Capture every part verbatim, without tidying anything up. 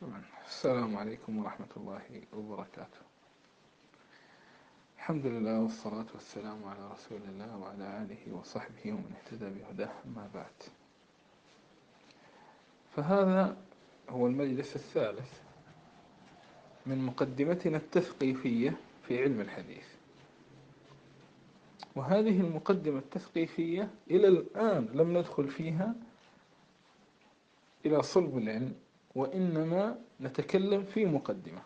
السلام عليكم ورحمة الله وبركاته. الحمد لله والصلاة والسلام على رسول الله وعلى آله وصحبه ومن اهتدى بهداه، أما بعد. فهذا هو المجلس الثالث من مقدمتنا التثقيفية في علم الحديث، وهذه المقدمة التثقيفية إلى الآن لم ندخل فيها إلى صلب العلم، وإنما نتكلم في مقدمة.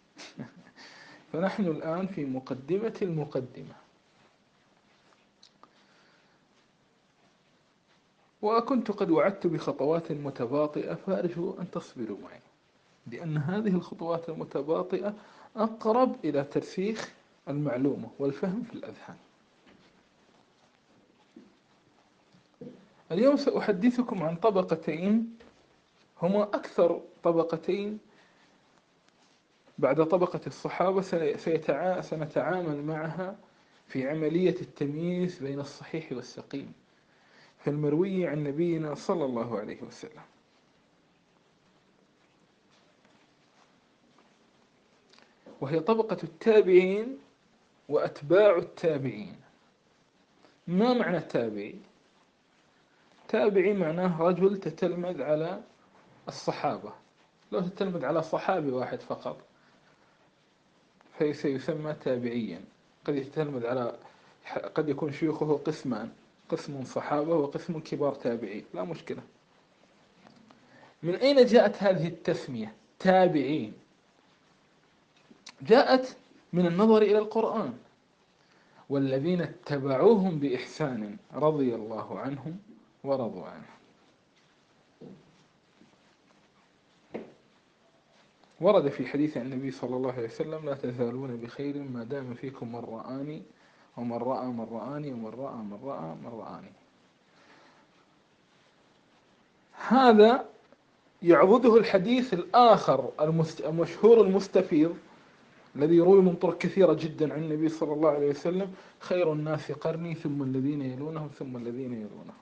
فنحن الآن في مقدمة المقدمة، وكنت قد وعدت بخطوات متباطئة، فأرجو أن تصبروا معي، لأن هذه الخطوات المتباطئة أقرب إلى ترسيخ المعلومة والفهم في الأذهان. اليوم سأحدثكم عن طبقتين هما أكثر طبقتين بعد طبقة الصحابة سنتعامل معها في عملية التمييز بين الصحيح والسقيم في المروي عن نبينا صلى الله عليه وسلم، وهي طبقة التابعين وأتباع التابعين. ما معنى التابعي؟ تابعي معناه رجل تتلمذ على الصحابة. لو تتلمذ على صحابي واحد فقط فسيسمى تابعيا. قد يتلمذ على قد يكون شيوخه قسمان، قسم صحابة وقسم كبار تابعين، لا مشكلة. من أين جاءت هذه التسمية تابعين؟ جاءت من النظر إلى القرآن: والذين اتبعوهم بإحسان رضي الله عنهم ورضوا عنه. ورد في حديث عن النبي صلى الله عليه وسلم: لا تزالون بخير ما دام فيكم من رآني ومن رأى من رآني ومن رأى من رأى من رآني. هذا يعضده الحديث الآخر المشهور المستفيض الذي يروي من طرق كثيرة جدا عن النبي صلى الله عليه وسلم: خير الناس قرني ثم الذين يلونهم ثم الذين يلونهم.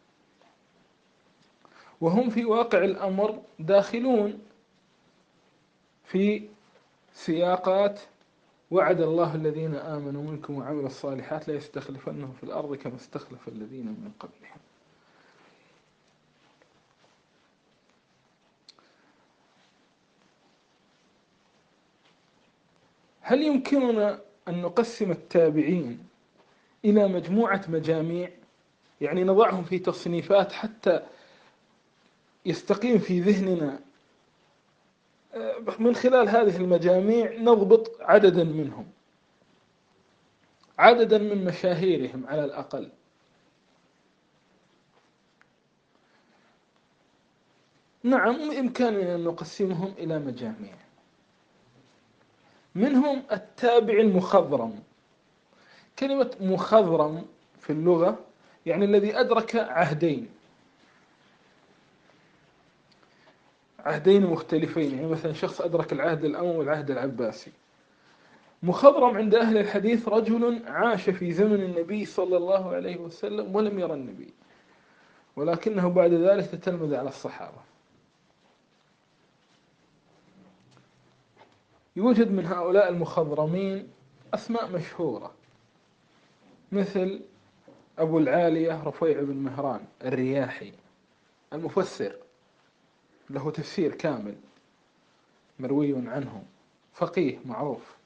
وهم في واقع الأمر داخلون في سياقات: وعد الله الذين آمنوا منكم وعملوا الصالحات لا يستخلفنهم في الأرض كما استخلف الذين من قبلهم. هل يمكننا أن نقسم التابعين إلى مجموعة مجاميع، يعني نضعهم في تصنيفات حتى يستقيم في ذهننا من خلال هذه المجاميع نضبط عددا منهم، عددا من مشاهيرهم على الأقل؟ نعم، بإمكاننا أن نقسمهم إلى مجاميع. منهم التابع المخضرم. كلمة مخضرم في اللغة يعني الذي أدرك عهدين عهدين مختلفين، يعني مثلا شخص أدرك العهد الأموي والعهد العباسي. مخضرم عند أهل الحديث رجل عاش في زمن النبي صلى الله عليه وسلم ولم يرى النبي، ولكنه بعد ذلك تتلمذ على الصحابة. يوجد من هؤلاء المخضرمين أسماء مشهورة، مثل أبو العالية رفيع بن مهران الرياحي المفسر، له تفسير كامل مروي عنه، فقيه معروف،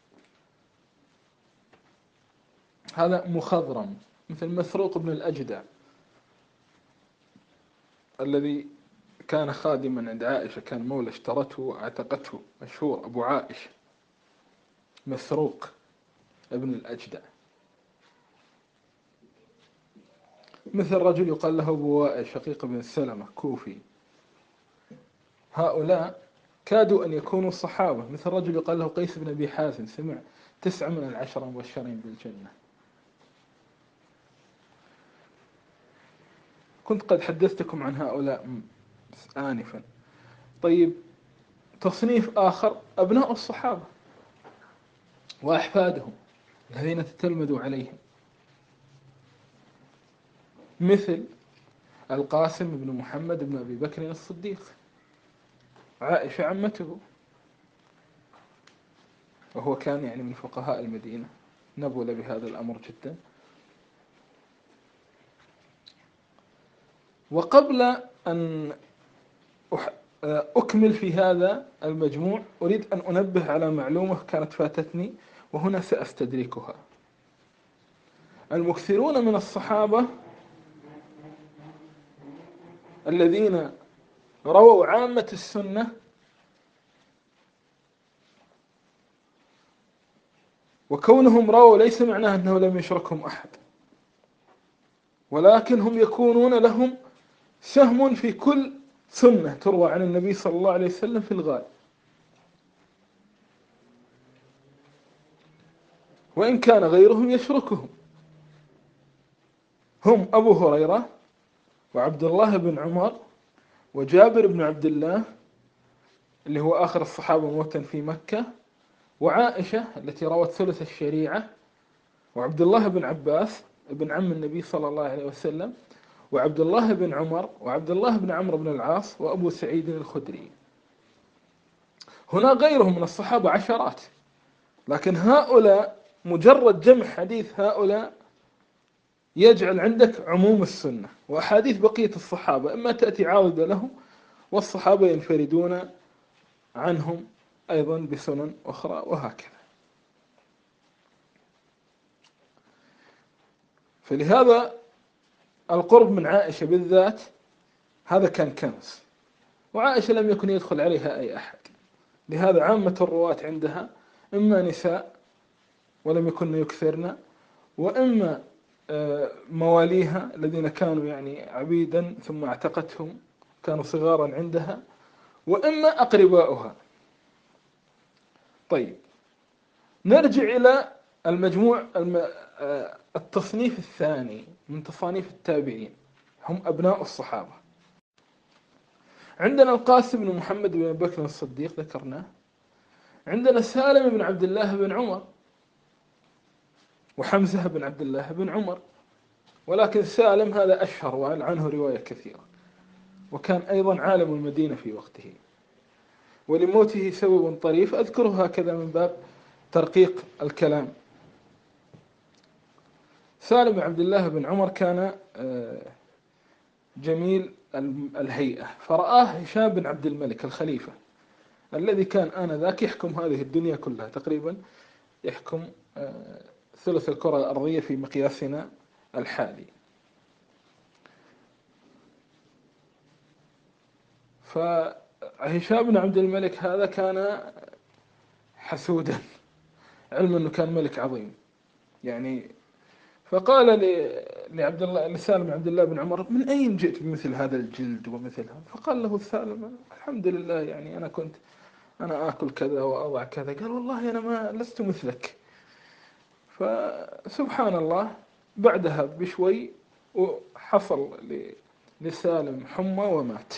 هذا مخضرم. مثل مسروق بن الأجدع الذي كان خادما عند عائشة، كان مولى اشترته وعتقته، مشهور أبو عائشة، مسروق ابن الأجدع. مثل رجل يقال له أبو وائل شقيق بن سلمة كوفي. هؤلاء كادوا أن يكونوا صحابة. مثل رجل يقال له قيس بن أبي حازم، سمع تسعة من العشرة مبشرين بالجنة. كنت قد حدثتكم عن هؤلاء آنفا. طيب، تصنيف آخر: أبناء الصحابة وأحفادهم الذين تتلمذوا عليهم، مثل القاسم بن محمد بن أبي بكر الصديق، عائشة عمته، وهو كان يعني من فقهاء المدينة، نبل بهذا الأمر جدا. وقبل أن أكمل في هذا المجموع أريد أن أنبه على معلومة كانت فاتتني وهنا سأستدركها. المكثرون من الصحابة الذين رووا عامة السنة وكونهم رووا ليس معناه أنه لم يشركهم أحد، ولكن هم يكونون لهم سهم في كل سنة تروى عن النبي صلى الله عليه وسلم في الغالب، وإن كان غيرهم يشركهم. هم أبو هريرة وعبد الله بن عمر وجابر بن عبد الله اللي هو آخر الصحابة موتا في مكة، وعائشة التي روت ثلث الشريعة، وعبد الله بن عباس ابن عم النبي صلى الله عليه وسلم، وعبد الله بن عمر وعبد الله بن عمرو بن العاص وأبو سعيد الخدري. هنا غيرهم من الصحابة عشرات، لكن هؤلاء مجرد جمع حديث هؤلاء يجعل عندك عموم السنة، وأحاديث بقية الصحابة إما تأتي عاضدة لهم والصحابة ينفردون عنهم أيضا بسنن أخرى، وهكذا. فلهذا القرب من عائشة بالذات هذا كان كنز، وعائشة لم يكن يدخل عليها أي أحد، لهذا عامة الرواة عندها إما نساء ولم يكن يكثرن، وإما مواليها الذين كانوا يعني عبيدا ثم اعتقتهم كانوا صغارا عندها، وإما أقرباؤها. طيب نرجع إلى المجموع التصنيف الثاني من تصانيف التابعين، هم أبناء الصحابة. عندنا القاسم بن محمد بن بكر الصديق ذكرناه، عندنا سالم بن عبد الله بن عمر وحمزة بن عبد الله بن عمر، ولكن سالم هذا أشهر وعن عنه رواية كثيرة، وكان أيضا عالم المدينة في وقته، ولموته سبب طريف أذكره هكذا من باب ترقيق الكلام. سالم بن عبد الله بن عمر كان جميل الهيئة، فرآه هشام بن عبد الملك الخليفة الذي كان آنذاك يحكم هذه الدنيا كلها تقريبا، يحكم ثلث الكرة الأرضية في مقياسنا الحالي. فهشام بن عبد الملك هذا كان حسودا، علما أنه كان ملك عظيم يعني. فقال لعبد الله لسالم بن عبد الله بن عمر: من أين جئت بمثل هذا الجلد ومثل هذا؟ فقال له سالم: الحمد لله، يعني أنا كنت أنا آكل كذا وأضع كذا. قال: والله أنا ما لست مثلك. فسبحان الله بعدها بشوي وحصل لسالم حمى ومات.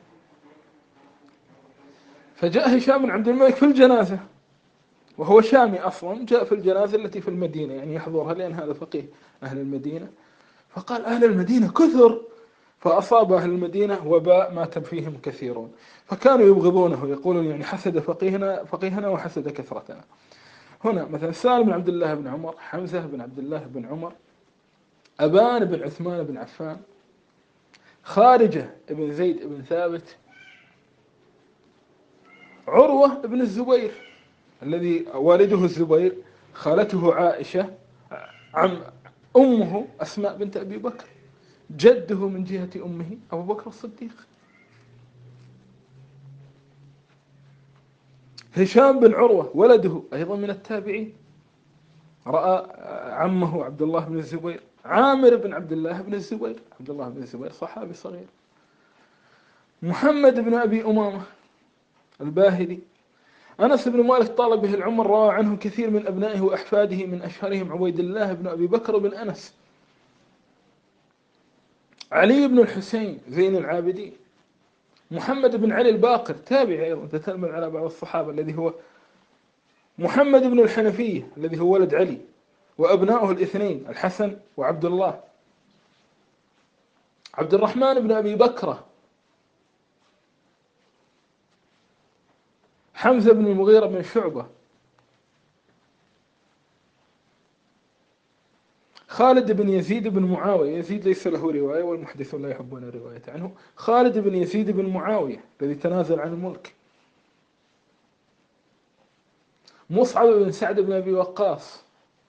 فجاء هشام بن عبد الملك في الجنازة وهو شامي أصلا، جاء في الجنازة التي في المدينة يعني يحضرها لأن هذا فقيه أهل المدينة. فقال: أهل المدينة كثر، فأصاب أهل المدينة وباء مات فيهم كثيرون، فكانوا يبغضونه يقولون يعني حسد فقيهنا فقيهنا وحسد كثرتنا. هنا مثلا سالم بن عبد الله بن عمر، حمزة بن عبد الله بن عمر، أبان بن عثمان بن عفان، خارجة بن زيد بن ثابت، عروة بن الزبير الذي والده الزبير، خالته عائشة، عم أمه أسماء بنت أبي بكر، جده من جهة أمه أبو بكر الصديق. هشام بن عروة ولده أيضا من التابعين، رأى عمه عبد الله بن الزبير. عامر بن عبد الله بن الزبير، عبد الله بن الزبير صحابي صغير. محمد بن أبي أمامة الباهلي. أنس بن مالك طال به العمر، روى عنه كثير من أبنائه وأحفاده، من أشهرهم عبيد الله بن أبي بكر بن أنس. علي بن الحسين زين العابدين. محمد بن علي الباقر تابعي أيضا، تتلمذ على بعض الصحابة، الذي هو محمد بن الحنفية الذي هو ولد علي، وأبنائه الاثنين الحسن وعبد الله. عبد الرحمن بن أبي بكرة. حمزة بن المغيرة بن شعبة. خالد بن يزيد بن معاوية. يزيد ليس له رواية والمحدثون لا يحبون الرواية عنه. خالد بن يزيد بن معاوية الذي تنازل عن الملك. مصعب بن سعد بن أبي وقاص.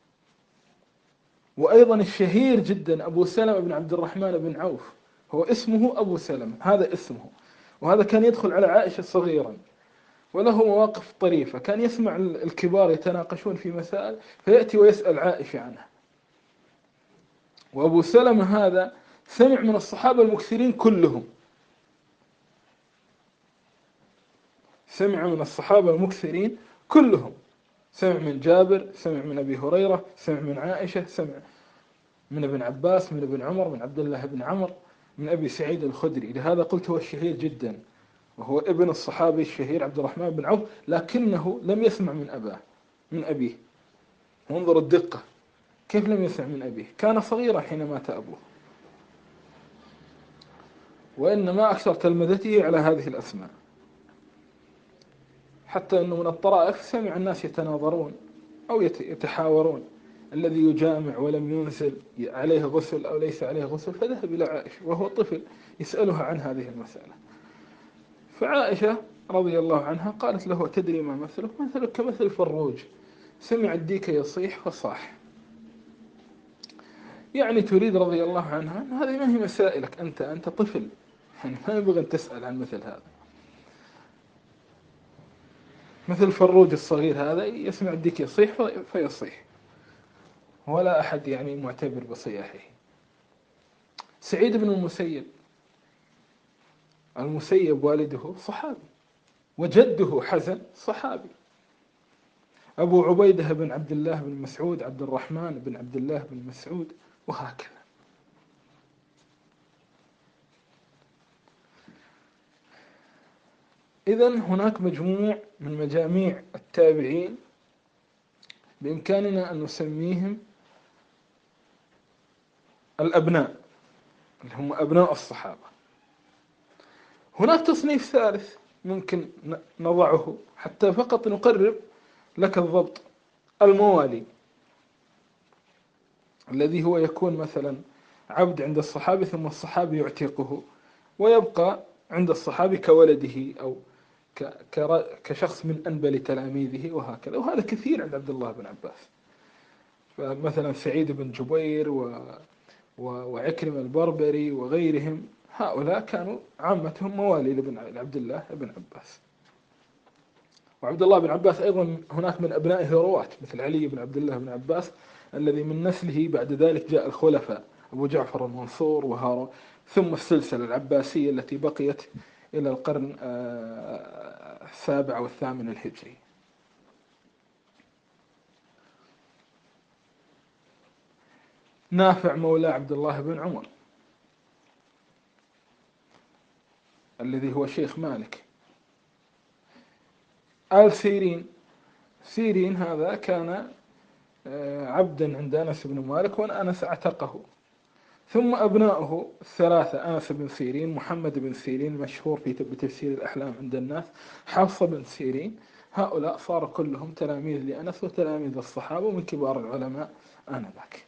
وأيضا الشهير جدا أبو سلمة بن عبد الرحمن بن عوف، هو اسمه أبو سلمة، هذا اسمه. وهذا كان يدخل على عائشة صغيرا، وله مواقف طريفة. كان يسمع الكبار يتناقشون في مسائل فيأتي ويسأل عائشة عنها. وأبو سلمة هذا سمع من الصحابة المكثرين كلهم، سمع من الصحابة المكثرين كلهم، سمع من جابر، سمع من أبي هريرة، سمع من عائشة، سمع من ابن عباس، من ابن عمر، من عبد الله بن عمر، من أبي سعيد الخدري. لهذا قلت هو الشهير جدا، وهو ابن الصحابي الشهير عبد الرحمن بن عوف، لكنه لم يسمع من أباه من أبيه. وانظر الدقة، كيف لم يسمع من أبيه؟ كان صغيرا حين مات أبوه، وإنما أكثر تلمذته على هذه الأسماء. حتى أنه من الطرائف سمع الناس يتناظرون أو يتحاورون: الذي يجامع ولم ينزل عليه غسل أو ليس عليه غسل؟ فذهب إلى عائشة وهو طفل يسألها عن هذه المسألة. فعائشة رضي الله عنها قالت له: تدري ما مثلك؟ مثلك كمثل فروج سمع الديك يصيح فصاح. يعني تريد رضي الله عنها أن هذه ما هي مسائلك، أنت أنت طفل، يعني ما يبغى أن تسأل عن مثل هذا. مثل فروج الصغير هذا يسمع الديك يصيح فيصيح، ولا أحد يعني معتبر بصياحه. سعيد بن المسيب. المسيب والده صحابي، وجده حزن صحابي. أبو عبيدة بن عبد الله بن مسعود، عبد الرحمن بن عبد الله بن مسعود، وهكذا. إذن هناك مجموع من مجاميع التابعين بإمكاننا أن نسميهم الأبناء، اللي هم أبناء الصحابة. هناك تصنيف ثالث ممكن نضعه حتى فقط نقرب لك الضبط: الموالي، الذي هو يكون مثلا عبد عند الصحابي ثم الصحابي يعتقه ويبقى عند الصحابي كولده أو كشخص من أنبل تلاميذه وهكذا. وهذا كثير عند عبد الله بن عباس. فمثلا سعيد بن جبير و... و... وعكرم البربري وغيرهم، هؤلاء كانوا عامتهم موالي لابن عبد الله بن عباس. وعبد الله بن عباس أيضا هناك من أبنائه رواة، مثل علي بن عبد الله بن عباس الذي من نسله بعد ذلك جاء الخلفاء أبو جعفر المنصور وهارون، ثم السلسلة العباسية التي بقيت إلى القرن السابع والثامن الهجري. نافع مولى عبد الله بن عمر الذي هو شيخ مالك. آل سيرين. سيرين هذا كان عبدا عند أنس بن مالك وأنس اعتقه. ثم أبناؤه الثلاثة: أنس بن سيرين، محمد بن سيرين مشهور في بتفسير الأحلام عند الناس، حفصة بن سيرين. هؤلاء صاروا كلهم تلاميذ لأنس وتلاميذ الصحابة ومن كبار العلماء آنذاك.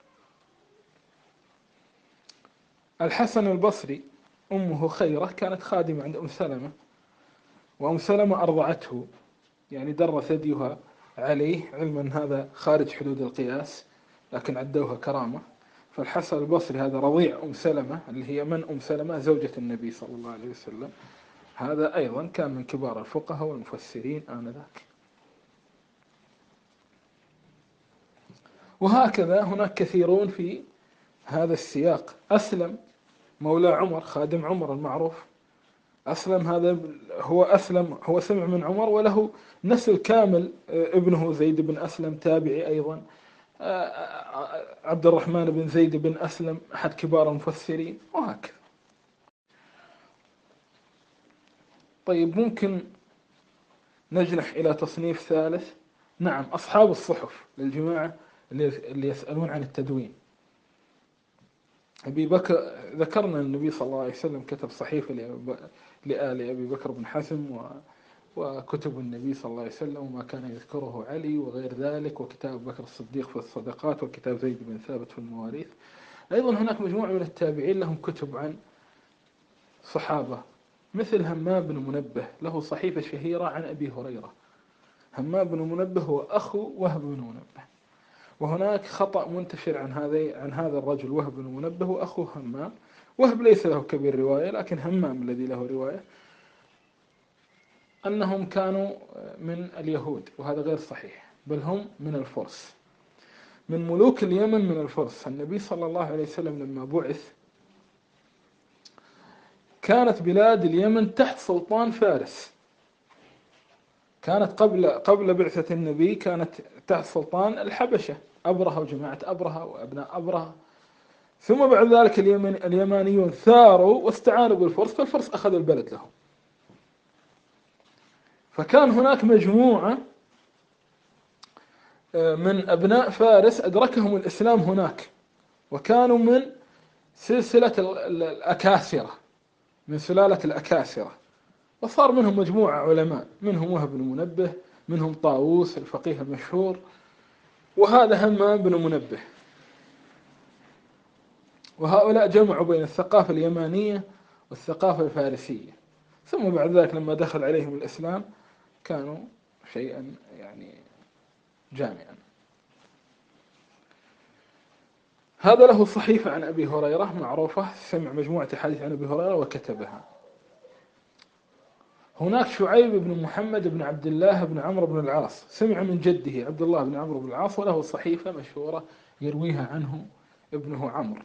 الحسن البصري أمه خيرة كانت خادمة عند أم سلمة، وأم سلمة أرضعته، يعني در ثديها عليه، علما هذا خارج حدود القياس لكن عدوها كرامة. فالحسن البصري هذا رضيع أم سلمة، اللي هي من أم سلمة زوجة النبي صلى الله عليه وسلم، هذا أيضا كان من كبار الفقهاء والمفسرين آنذاك. وهكذا هناك كثيرون في هذا السياق. أسلم مولى عمر خادم عمر المعروف. أسلم هذا هو أسلم هو سمع من عمر وله نسل كامل، ابنه زيد بن أسلم تابعي أيضا، عبد الرحمن بن زيد بن أسلم أحد كبار المفسرين، وهكذا. طيب ممكن نجنح إلى تصنيف ثالث. نعم، أصحاب الصحف، للجماعة اللي يسألون عن التدوين. أبي بكر ذكرنا النبي صلى الله عليه وسلم كتب صحيفة لآل أبي بكر بن حزم وكتب النبي صلى الله عليه وسلم وما كان يذكره علي وغير ذلك، وكتاب بكر الصديق في الصدقات، وكتاب زيد بن ثابت في المواريث. أيضا هناك مجموعة من التابعين لهم كتب عن صحابة، مثل همام بن منبه له صحيفة شهيرة عن أبي هريرة. همام بن منبه هو أخو وهب بن منبه، وهناك خطأ منتشر عن هذا عن هذا الرجل وهب بن منبه وأخوه همام. وهب ليس له كبير رواية، لكن همام الذي له رواية أنهم كانوا من اليهود، وهذا غير صحيح، بل هم من الفرس، من ملوك اليمن، من الفرس. النبي صلى الله عليه وسلم لما بعث كانت بلاد اليمن تحت سلطان فارس، كانت قبل قبل بعثة النبي كانت تحت سلطان الحبشة، أبرهة وجماعة أبرهة وأبناء أبرهة. ثم بعد ذلك اليمن اليمانيون ثاروا واستعانوا بالفرس، فالفرس أخذوا البلد لهم. فكان هناك مجموعة من أبناء فارس أدركهم الإسلام هناك، وكانوا من سلسلة الأكاسرة، من سلالة الأكاسرة، وصار منهم مجموعة علماء، منهم وهب بن منبه، منهم طاووس الفقيه المشهور، وهذا همام بن منبه. وهؤلاء جمعوا بين الثقافة اليمانية والثقافة الفارسية. ثم بعد ذلك لما دخل عليهم الإسلام كانوا شيئا يعني جامعا. هذا له صحيفة عن أبي هريرة معروفة، سمع مجموعة أحاديث عن أبي هريرة وكتبها. هناك شعيب بن محمد بن عبد الله بن عمرو بن العاص، سمع من جده عبد الله بن عمرو بن العاص، وله صحيفة مشهورة يرويها عنه ابنه عمرو.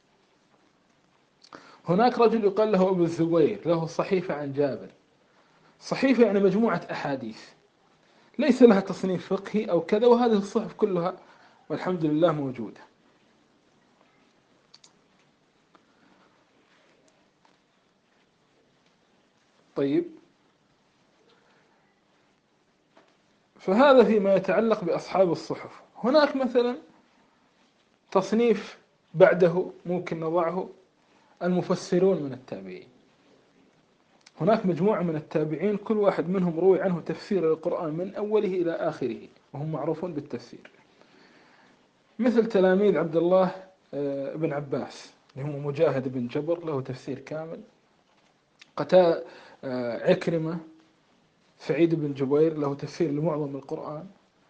هناك رجل يقال له أبو الزبير، له صحيفة عن جابر. صحيفة يعني مجموعة أحاديث ليس لها تصنيف فقهي أو كذا، وهذه الصحف كلها والحمد لله موجودة. طيب، فهذا فيما يتعلق بأصحاب الصحف. هناك مثلا تصنيف بعده ممكن نضعه المفسرون من التابعين. هناك مجموعة من التابعين كل واحد منهم روي عنه تفسير القرآن من أوله إلى آخره، وهم معروفون بالتفسير، مثل تلاميذ عبد الله بن عباس اللي هم مجاهد بن جبر، له تفسير كامل. قتادة، عكرمة، سعيد بن جبير له تفسير لمعظم القرآن.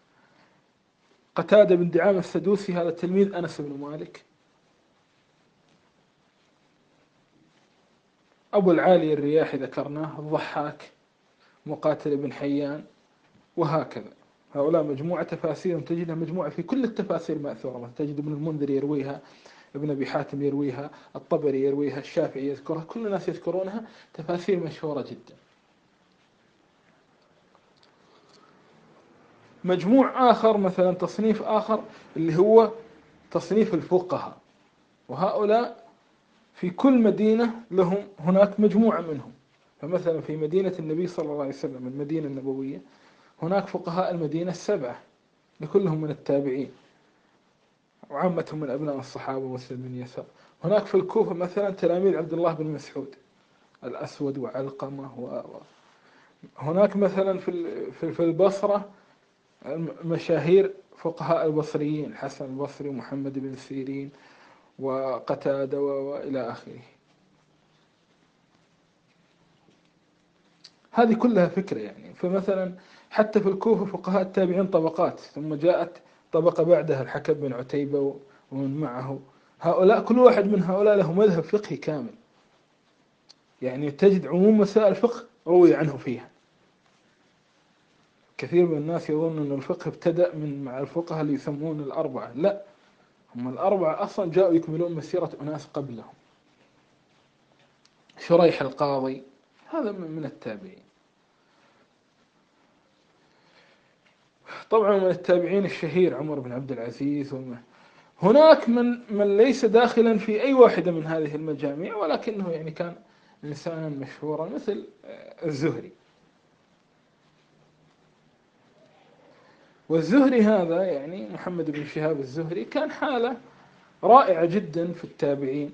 قتادة بن دعامة السدوسي هذا تلميذ أنس بن مالك. أبو العالي الرياحي ذكرناه، الضحاك، مقاتل بن حيان، وهكذا. هؤلاء مجموعة تفاسير تجدها مجموعة في كل التفاسير مأثورة، تجد ابن المنذر يرويها، ابن أبي حاتم يرويها، الطبري يرويها، الشافعي يذكرها، كل الناس يذكرونها، تفاسير مشهورة جدا. مجموع آخر مثلا تصنيف آخر اللي هو تصنيف الفقهاء، وهؤلاء في كل مدينة لهم هناك مجموعة منهم. فمثلا في مدينة النبي صلى الله عليه وسلم المدينة النبوية هناك فقهاء المدينة السبعة لكلهم من التابعين، وعامتهم من أبناء الصحابة مسلم بن يسار. هناك في الكوفة مثلا تلاميذ عبد الله بن مسعود، الأسود وعلقمة و... هناك مثلا في في البصرة مشاهير فقهاء البصريين، الحسن البصري ومحمد بن سيرين وقتادة وإلى آخره. هذه كلها فكرة يعني. فمثلا حتى في الكوفة فقهاء التابعين طبقات، ثم جاءت طبقة بعدها الحكم بن عتيبة ومن معه. هؤلاء كل واحد من هؤلاء له مذهب فقهي كامل، يعني تجد عموم مسائل الفقه روي عنه فيها. كثير من الناس يظن أن الفقه ابتدأ من مع الفقهاء اللي يسمون الأربعة، لا، هم الأربعة أصلا جاءوا يكملون مسيرة أناس قبلهم. شريح القاضي هذا من التابعين. طبعا من التابعين الشهير عمر بن عبد العزيز. وما هناك من من ليس داخلا في أي واحدة من هذه المجاميع، ولكنه يعني كان إنسانا مشهورا، مثل الزهري. والزهري هذا يعني محمد بن شهاب الزهري كان حالة رائعة جدا في التابعين،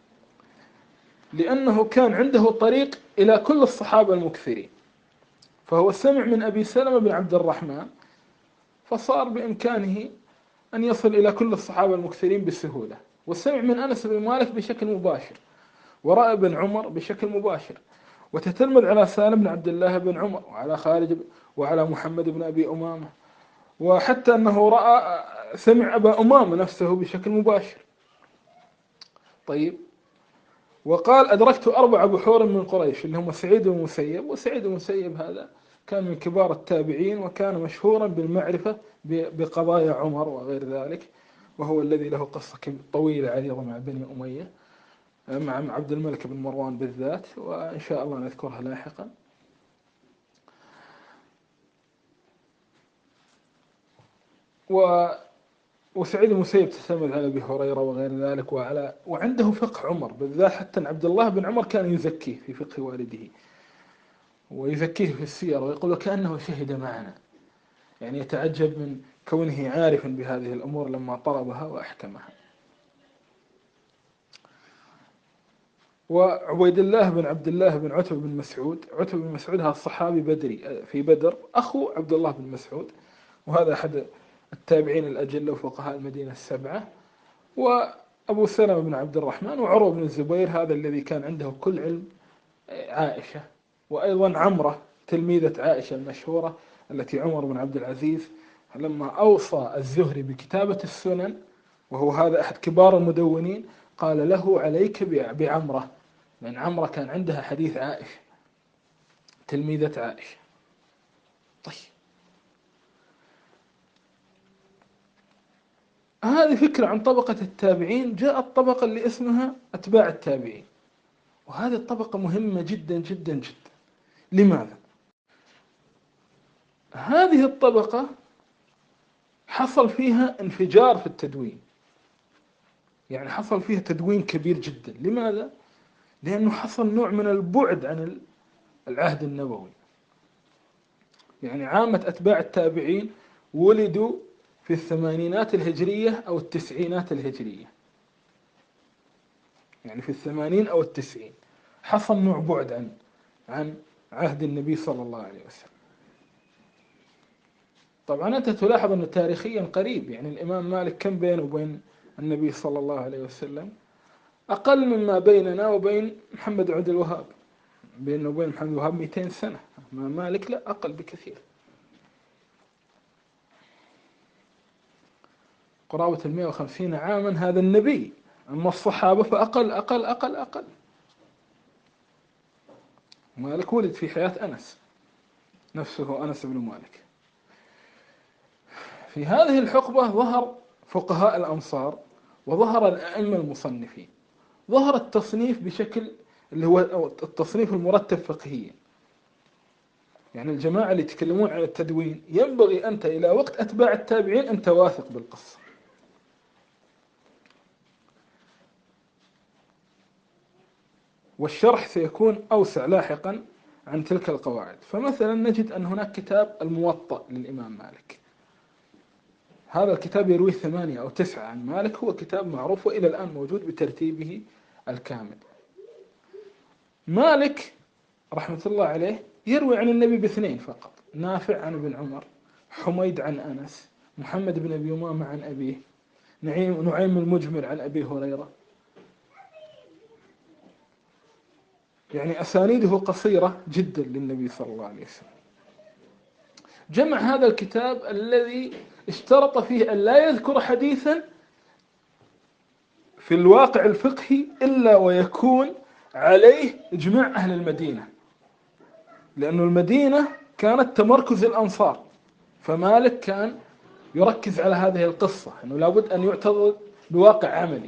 لأنه كان عنده طريق إلى كل الصحابة المكثرين. فهو سمع من أبي سلمة بن عبد الرحمن، فصار بإمكانه أن يصل إلى كل الصحابة المكثرين بسهولة. وسمع من أنس بن مالك بشكل مباشر، ورأى ابن عمر بشكل مباشر، وتتلمذ على سالم بن عبد الله بن عمر، وعلى خالد وعلى محمد بن أبي أمامة، وحتى أنه رأى سمع أبا أمامة نفسه بشكل مباشر. طيب، وقال أدركت أربع بحور من قريش اللي هم سعيد بن المسيب. وسعيد بن المسيب هذا كان من كبار التابعين، وكان مشهورا بالمعرفة بقضايا عمر وغير ذلك، وهو الذي له قصة طويلة عريضة مع بني أمية، مع عبد الملك بن مروان بالذات، وإن شاء الله نذكرها لاحقا. و وسعيد المسيب تتلمذ على أبي هريرة وغير ذلك، وعلى وعنده فقه عمر بالذات، حتى عبد الله بن عمر كان يزكيه في فقه والده، ويزكيه في السير، ويقول كأنه شهد معنا، يعني يتعجب من كونه عارفا بهذه الأمور لما طلبها وأحكمها. وعبيد الله بن عبد الله بن عتبة بن مسعود، عتبة بن مسعود هذا الصحابي بدري في بدر، أخو عبد الله بن مسعود، وهذا أحد التابعين الأجلة وفقهاء المدينة السبعة. وأبو سلمة بن عبد الرحمن، وعروة بن الزبير هذا الذي كان عنده كل علم عائشة، وأيضا عمرة تلميذة عائشة المشهورة التي عمر بن عبد العزيز لما أوصى الزهري بكتابة السنن، وهو هذا أحد كبار المدونين، قال له عليك بعمرة، لأن عمرة كان عندها حديث عائشة، تلميذة عائشة. طيب، هذه فكرة عن طبقة التابعين. جاء الطبقة اللي اسمها أتباع التابعين، وهذه الطبقة مهمة جدا جدا جدا. لماذا؟ هذه الطبقة حصل فيها انفجار في التدوين، يعني حصل فيها تدوين كبير جدا. لماذا؟ لأنه حصل نوع من البعد عن العهد النبوي. يعني عامة أتباع التابعين ولدوا في الثمانينات الهجرية أو التسعينات الهجرية، يعني في الثمانين أو التسعين حصل نوع بعد عن عن عهد النبي صلى الله عليه وسلم. طبعا أنت تلاحظ أنه تاريخيا قريب، يعني الإمام مالك كم بينه وبين النبي صلى الله عليه وسلم؟ أقل مما بيننا وبين محمد عبد الوهاب، بينه وبين محمد الوهاب مئتين سنة، ما مالك لا، أقل بكثير، قرابة المئة وخمسين عاما هذا النبي، أما الصحابة فأقل أقل أقل أقل. مالك ولد في حياة أنس نفسه، أنس بن مالك. في هذه الحقبة ظهر فقهاء الأمصار، وظهر الأئمة المصنفين، ظهر التصنيف بشكل اللي هو التصنيف المرتب فقهيا. يعني الجماعة اللي يتكلمون عن التدوين ينبغي أنت إلى وقت أتباع التابعين أنت واثق بالقصة. والشرح سيكون أوسع لاحقا عن تلك القواعد. فمثلا نجد أن هناك كتاب الموطأ للإمام مالك، هذا الكتاب يروي ثمانية أو تسعة عن مالك، هو كتاب معروف وإلى الآن موجود بترتيبه الكامل. مالك رحمة الله عليه يروي عن النبي باثنين فقط، نافع عن ابن عمر، حميد عن أنس، محمد بن أبي أمامة عن أبيه، نعيم نعيم المجمر عن أبي هريرة. يعني أسانيده قصيرة جدا للنبي صلى الله عليه وسلم. جمع هذا الكتاب الذي اشترط فيه أن لا يذكر حديثا في الواقع الفقهي إلا ويكون عليه إجماع أهل المدينة، لأن المدينة كانت تمركز الأنصار، فمالك كان يركز على هذه القصة أنه لابد أن يعتضد بواقع عملي.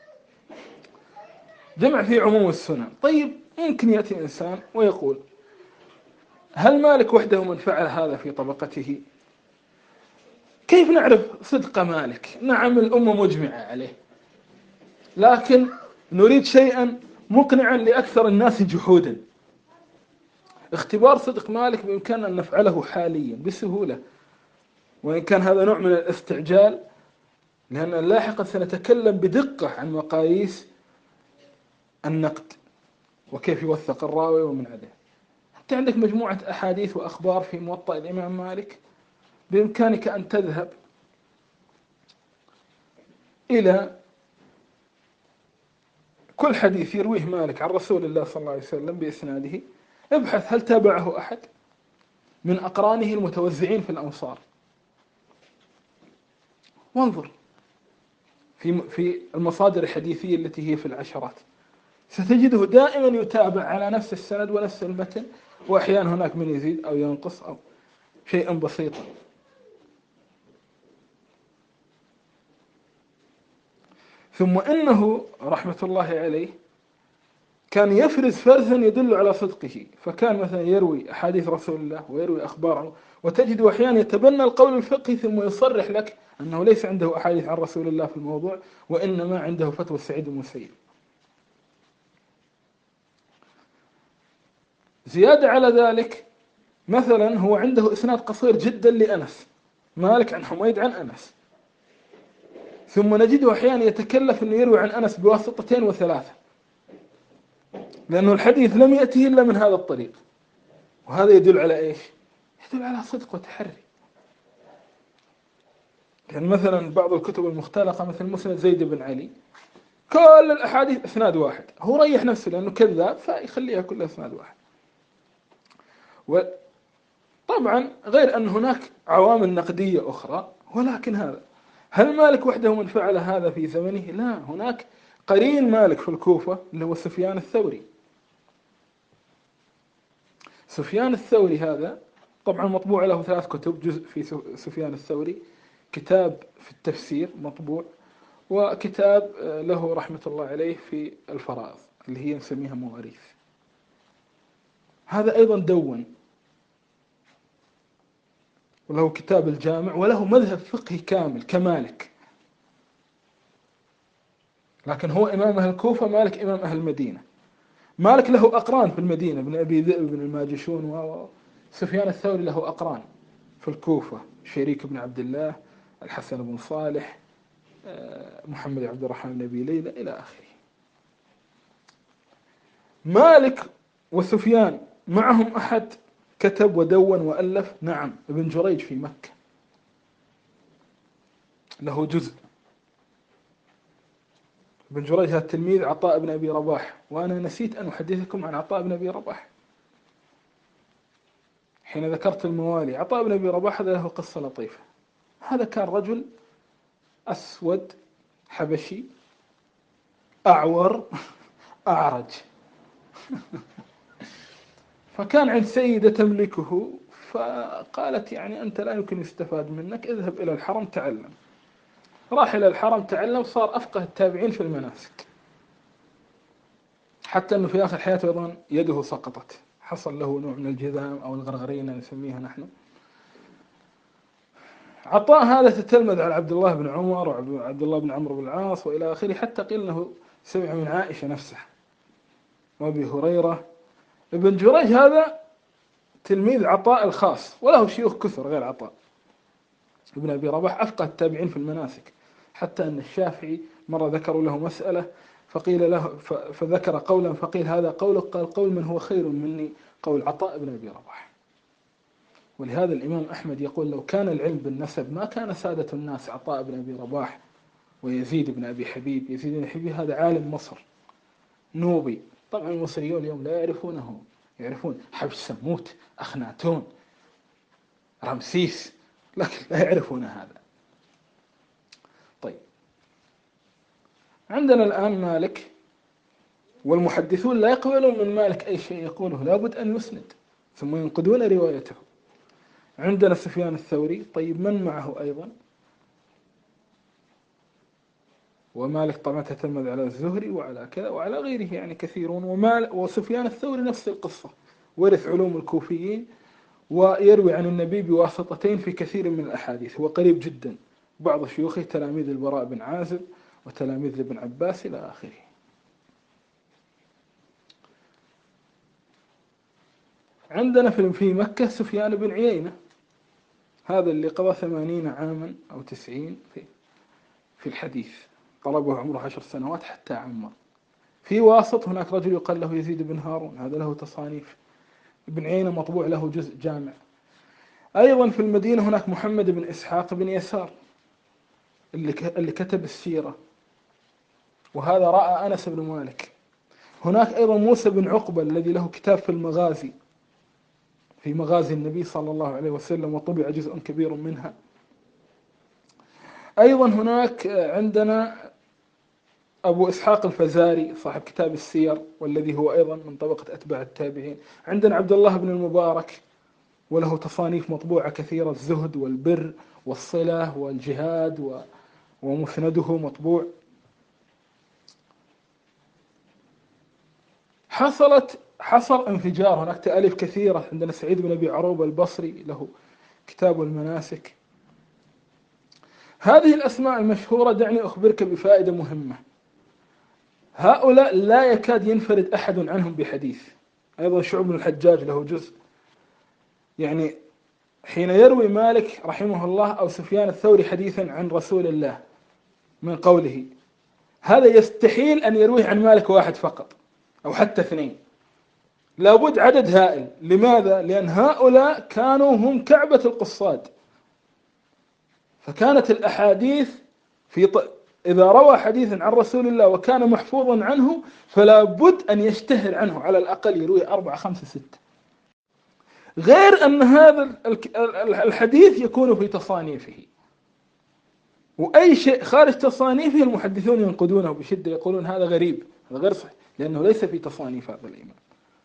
جمع فيه عموم السنن. طيب، ممكن يأتي إنسان ويقول هل مالك وحده من فعل هذا في طبقته؟ كيف نعرف صدق مالك؟ نعم الأمة مجمعة عليه، لكن نريد شيئا مقنعا لأكثر الناس جحودا. اختبار صدق مالك بإمكاننا أن نفعله حاليا بسهولة، وإن كان هذا نوع من الاستعجال، لأن لاحقا سنتكلم بدقة عن مقاييس النقد وكيف يوثق الراوي ومن عليه. أنت عندك مجموعة أحاديث وأخبار في موطأ الإمام مالك، بإمكانك أن تذهب إلى كل حديث يرويه مالك عن رسول الله صلى الله عليه وسلم بإسناده، ابحث هل تابعه أحد من أقرانه المتوزعين في الأمصار، وانظر في في المصادر الحديثية التي هي في العشرات، ستجده دائما يتابع على نفس السند ونفس المتن، وأحيانا هناك من يزيد أو ينقص أو شيئا بسيطا. ثم إنه رحمة الله عليه كان يفرز فرزا يدل على صدقه، فكان مثلا يروي أحاديث رسول الله ويروي أخباره، وتجد أحيانا يتبنى القول الفقهي ثم يصرح لك أنه ليس عنده أحاديث عن رسول الله في الموضوع، وإنما عنده فتوى سعيد بن المسيب. زيادة على ذلك مثلا هو عنده إسناد قصير جدا لأنس، مالك عن حميد عن أنس، ثم نجده أحيانا يتكلف أنه يروي عن أنس بواسطتين وثلاثة، لأنه الحديث لم يأتيه إلا من هذا الطريق. وهذا يدل على إيش؟ يدل على صدق وتحري. يعني مثلا بعض الكتب المختلقة مثل مسند زيد بن علي كل الأحاديث إسناد واحد، هو ريح نفسه لأنه كذاب فيخليها كلها إسناد واحد. وطبعا غير أن هناك عوامل نقدية أخرى، ولكن هذا هل مالك وحده من فعل هذا في زمنه؟ لا، هناك قرين مالك في الكوفة اللي هو سفيان الثوري. سفيان الثوري هذا طبعا مطبوع له ثلاث كتب، جزء في سفيان الثوري، كتاب في التفسير مطبوع، وكتاب له رحمة الله عليه في الفرائض اللي هي نسميها مواريث. هذا أيضا دون، وله كتاب الجامع، وله مذهب فقهي كامل كمالك، لكن هو إمام أهل الكوفة، مالك إمام أهل المدينة. مالك له أقران في المدينة، بن أبي ذئب بن الماجشون، وسفيان الثوري له أقران في الكوفة، شريك بن عبد الله، الحسن بن صالح، محمد عبد الرحمن بن أبي ليلى إلى آخره. مالك وسفيان معهم أحد كتب ودون وألف؟ نعم، ابن جريج في مكة له جزء. ابن جريج هذا تلميذ عطاء بن أبي رباح، وأنا نسيت أن أحدثكم عن عطاء بن أبي رباح حين ذكرت الموالي. عطاء بن أبي رباح هذا له قصة لطيفة. هذا كان رجل أسود حبشي أعور أعرج فكان عند سيدة تملكه، فقالت يعني أنت لا يمكن يستفاد منك، اذهب إلى الحرم تعلم. راح إلى الحرم تعلم، صار أفقه التابعين في المناسك، حتى أنه في آخر حياته أيضا يده سقطت، حصل له نوع من الجذام أو الغرغرينة نسميها نحن. عطاء هذا تتلمذ على عبد الله بن عمر وعبد الله بن عمرو بن العاص وإلى آخره، حتى قيل أنه سمع من عائشة نفسها وأبي هريرة. ابن جريج هذا تلميذ عطاء الخاص، وله شيوخ كثر غير عطاء. ابن أبي رباح أفقه التابعين في المناسك، حتى أن الشافعي مرة ذكروا له مسألة فقيل له فذكر قولا فقيل هذا قولك، قال قول من هو خير مني، قول عطاء بن أبي رباح. ولهذا الإمام أحمد يقول لو كان العلم بالنسب ما كان سادة الناس عطاء بن أبي رباح ويزيد بن أبي حبيب. يزيد بن حبيب هذا عالم مصر نوبي، طبعا المصريون اليوم لا يعرفونه، يعرفون حبش سموت، أخناتون، رمسيس، لكن لا يعرفون هذا. طيب، عندنا الآن مالك، والمحدثون لا يقبلون من مالك أي شيء يقوله، لابد أن يسند ثم ينقدون روايته. عندنا سفيان الثوري، طيب من معه أيضا؟ ومالك طبعا تتلمذ على الزهري وعلى كذا وعلى غيره يعني كثيرون. ومال وسفيان الثوري نفس القصة، ورث علوم الكوفيين ويروي عن النبي بواسطتين في كثير من الأحاديث، هو قريب جدا. بعض شيوخه تلاميذ البراء بن عازب وتلاميذ ابن عباس إلى آخره. عندنا في مكة سفيان بن عيينة، هذا اللي قضى ثمانين عاما أو تسعين في, في الحديث، طلبه عمره عشر سنوات حتى عمر. في واسط هناك رجل يقال له يزيد بن هارون، هذا له تصانيف ابن عيينة مطبوع له جزء جامع. أيضا في المدينة هناك محمد بن إسحاق بن يسار اللي اللي كتب السيرة، وهذا رأى أنس بن مالك. هناك أيضا موسى بن عقبة الذي له كتاب في المغازي، في مغازي النبي صلى الله عليه وسلم، وطبع جزء كبير منها. أيضا هناك عندنا أبو إسحاق الفزاري صاحب كتاب السير، والذي هو أيضا من طبقة أتباع التابعين. عندنا عبد الله بن المبارك وله تصانيف مطبوعة كثيرة، الزهد والبر والصلة والجهاد، ومسنده مطبوع. حصلت حصل انفجار، هناك تأليف كثيرة. عندنا سعيد بن أبي عروبة البصري له كتاب المناسك. هذه الأسماء المشهورة دعني أخبرك بفائدة مهمة. هؤلاء لا يكاد ينفرد أحد عنهم بحديث. أيضا شعب بن الحجاج له جزء. يعني حين يروي مالك رحمه الله أو سفيان الثوري حديثا عن رسول الله من قوله، هذا يستحيل أن يرويه عن مالك واحد فقط أو حتى اثنين، لابد عدد هائل. لماذا؟ لأن هؤلاء كانوا هم كعبة القصاد، فكانت الأحاديث في ط... إذا روى حديثا عن رسول الله وكان محفوظا عنه فلا بد أن يشتهر عنه، على الأقل يروي أربعة خمسة ستة. غير أن هذا الحديث يكون في تصانيفه، وأي شيء خارج تصانيفه المحدثون ينقدونه بشدة، يقولون هذا غريب، هذا غير صحيح، لأنه ليس في تصانيف هذا الإمام.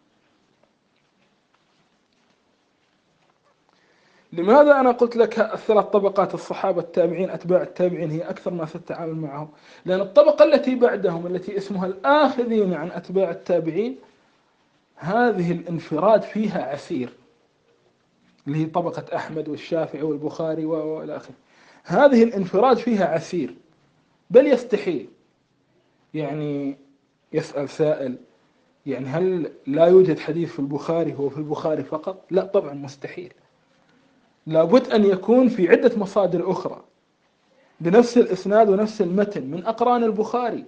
لماذا أنا قلت لك الثلاث طبقات، الصحابة التابعين أتباع التابعين، هي أكثر ما ستتعامل معهم؟ لأن الطبقة التي بعدهم التي اسمها الآخذين عن أتباع التابعين، هذه الانفراد فيها عسير، اللي هي طبقة أحمد والشافعي والبخاري وإلى آخره. هذه الانفراد فيها عسير، بل يستحيل. يعني يسأل سائل، يعني هل لا يوجد حديث في البخاري هو في البخاري فقط؟ لا طبعا، مستحيل. لابد أن يكون في عدة مصادر أخرى بنفس الإسناد ونفس المتن من أقران البخاري.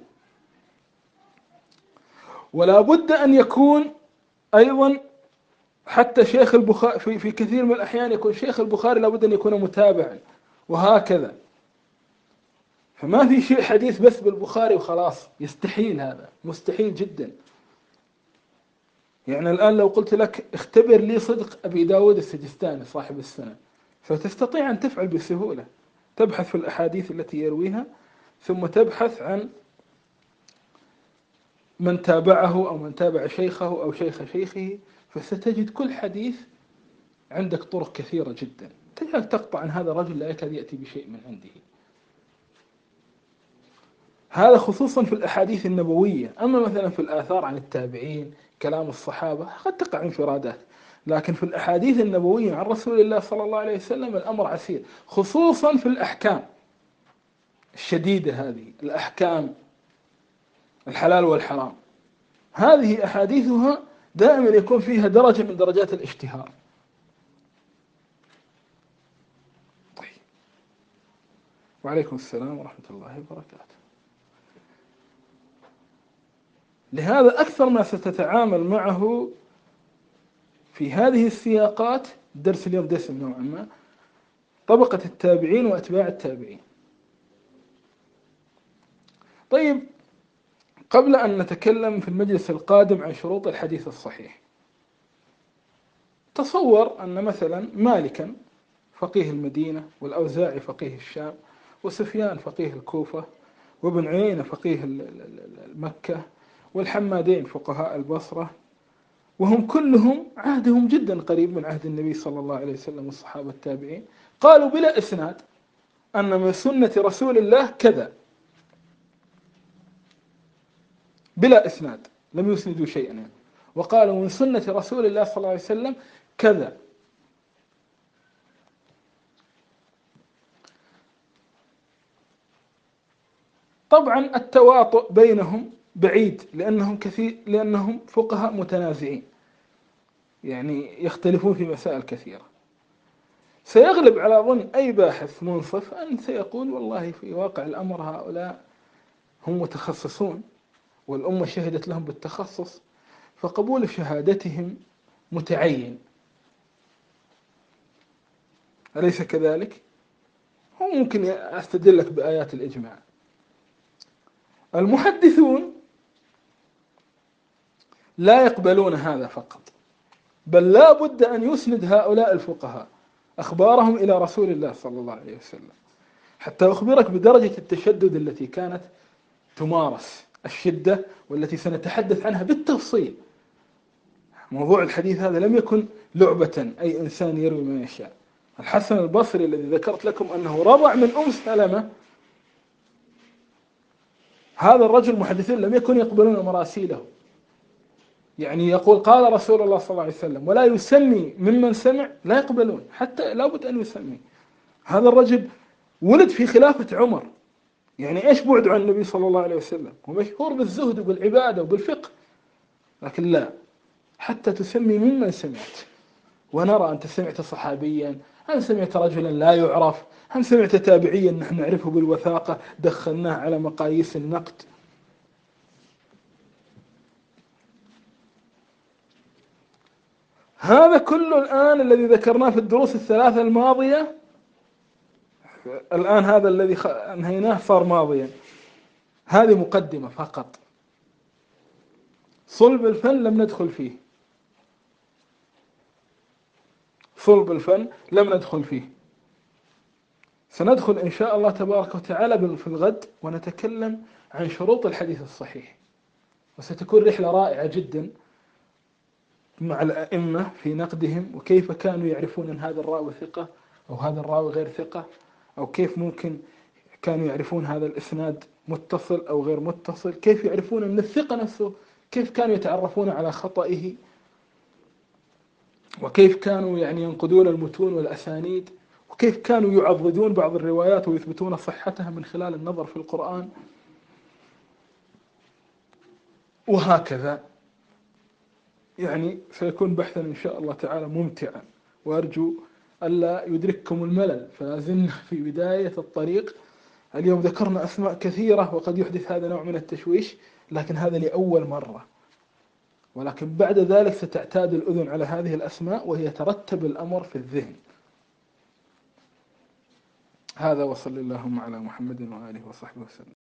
ولا بد أن يكون أيضا حتى شيخ البخاري في, في كثير من الأحيان يكون شيخ البخاري لابد أن يكون متابعا، وهكذا. فما في شيء حديث بس بالبخاري وخلاص، يستحيل، هذا مستحيل جدا. يعني الآن لو قلت لك اختبر لي صدق أبي داود السجستاني صاحب السنة، فتستطيع أن تفعل بسهولة. تبحث في الأحاديث التي يرويها، ثم تبحث عن من تابعه أو من تابع شيخه أو شيخ شيخه، فستجد كل حديث عندك طرق كثيرة جدا، تجعل تقطع عن هذا الرجل لا يكاد يأتي بشيء من عنده. هذا خصوصا في الأحاديث النبوية. أما مثلا في الآثار عن التابعين، كلام الصحابة، قد تقع انفرادات، لكن في الأحاديث النبوية عن رسول الله صلى الله عليه وسلم الأمر عسير، خصوصا في الأحكام الشديدة، هذه الأحكام الحلال والحرام، هذه أحاديثها دائما يكون فيها درجة من درجات الاشتهار. طيب، وعليكم السلام ورحمة الله وبركاته. لهذا أكثر ما ستتعامل معه في هذه السياقات، درس اليوم دسم نوعا ما، طبقة التابعين وأتباع التابعين. طيب، قبل أن نتكلم في المجلس القادم عن شروط الحديث الصحيح، تصور أن مثلا مالكا فقيه المدينة، والأوزاعي فقيه الشام، وسفيان فقيه الكوفة، وابن عيينة فقيه مكة، والحمادين فقهاء البصرة، وهم كلهم عهدهم جدا قريب من عهد النبي صلى الله عليه وسلم والصحابة التابعين، قالوا بلا إسناد أن من سنة رسول الله كذا، بلا إسناد، لم يسندوا شيئا يعني. وقالوا من سنة رسول الله صلى الله عليه وسلم كذا. طبعا التواطؤ بينهم بعيد، لأنهم كثير لأنهم فقهاء متنازعين، يعني يختلفون في مسائل كثيرة. سيغلب على ظن أي باحث منصف أن سيقول والله في واقع الأمر هؤلاء هم متخصصون، والأمة شهدت لهم بالتخصص، فقبول شهادتهم متعين، أليس كذلك؟ هو ممكن أستدلك بآيات الإجماع. المحدثون لا يقبلون هذا فقط، بل لا بد أن يسند هؤلاء الفقهاء أخبارهم إلى رسول الله صلى الله عليه وسلم، حتى أخبرك بدرجة التشدد التي كانت تمارس، الشدة والتي سنتحدث عنها بالتفصيل. موضوع الحديث هذا لم يكن لعبة أي إنسان يروي ما يشاء. الحسن البصري الذي ذكرت لكم أنه رضع من أم سلمة، هذا الرجل محدثين لم يكن يقبلون مراسيله، يعني يقول قال رسول الله صلى الله عليه وسلم ولا يسمي ممن سمع، لا يقبلون، حتى لابد أن يسمي. هذا الرجل ولد في خلافة عمر، يعني إيش بعد عن النبي صلى الله عليه وسلم، ومشهور بالزهد وبالعبادة وبالفقه، لكن لا، حتى تسمي ممن سمعت. ونرى أنت سمعت صحابيا، أم سمعت رجلا لا يعرف، أم سمعت تابعيا نحن نعرفه بالوثاقة دخلناه على مقاييس النقد. هذا كله الآن الذي ذكرناه في الدروس الثلاثة الماضية، الآن هذا الذي أنهيناه صار ماضيا. هذه مقدمة فقط، صلب الفن لم ندخل فيه، صلب الفن لم ندخل فيه. سندخل إن شاء الله تبارك وتعالى في الغد ونتكلم عن شروط الحديث الصحيح، وستكون رحلة رائعة جدا مع الأئمة في نقدهم، وكيف كانوا يعرفون أن هذا الراوي ثقة أو هذا الراوي غير ثقة، أو كيف ممكن كانوا يعرفون هذا الإسناد متصل أو غير متصل، كيف يعرفون أن الثقة نفسه، كيف كانوا يتعرفون على خطئه، وكيف كانوا يعني ينقدون المتون والأسانيد، وكيف كانوا يعضدون بعض الروايات ويثبتون صحتها من خلال النظر في القرآن، وهكذا. يعني سيكون بحثا إن شاء الله تعالى ممتعا، وأرجو ألا يدرككم الملل، فلازلنا في بداية الطريق. اليوم ذكرنا أسماء كثيرة وقد يحدث هذا نوع من التشويش، لكن هذا لأول مرة، ولكن بعد ذلك ستعتاد الأذن على هذه الأسماء وهي ترتب الأمر في الذهن. هذا، وصلى اللهم على محمد وآله وصحبه وسلم.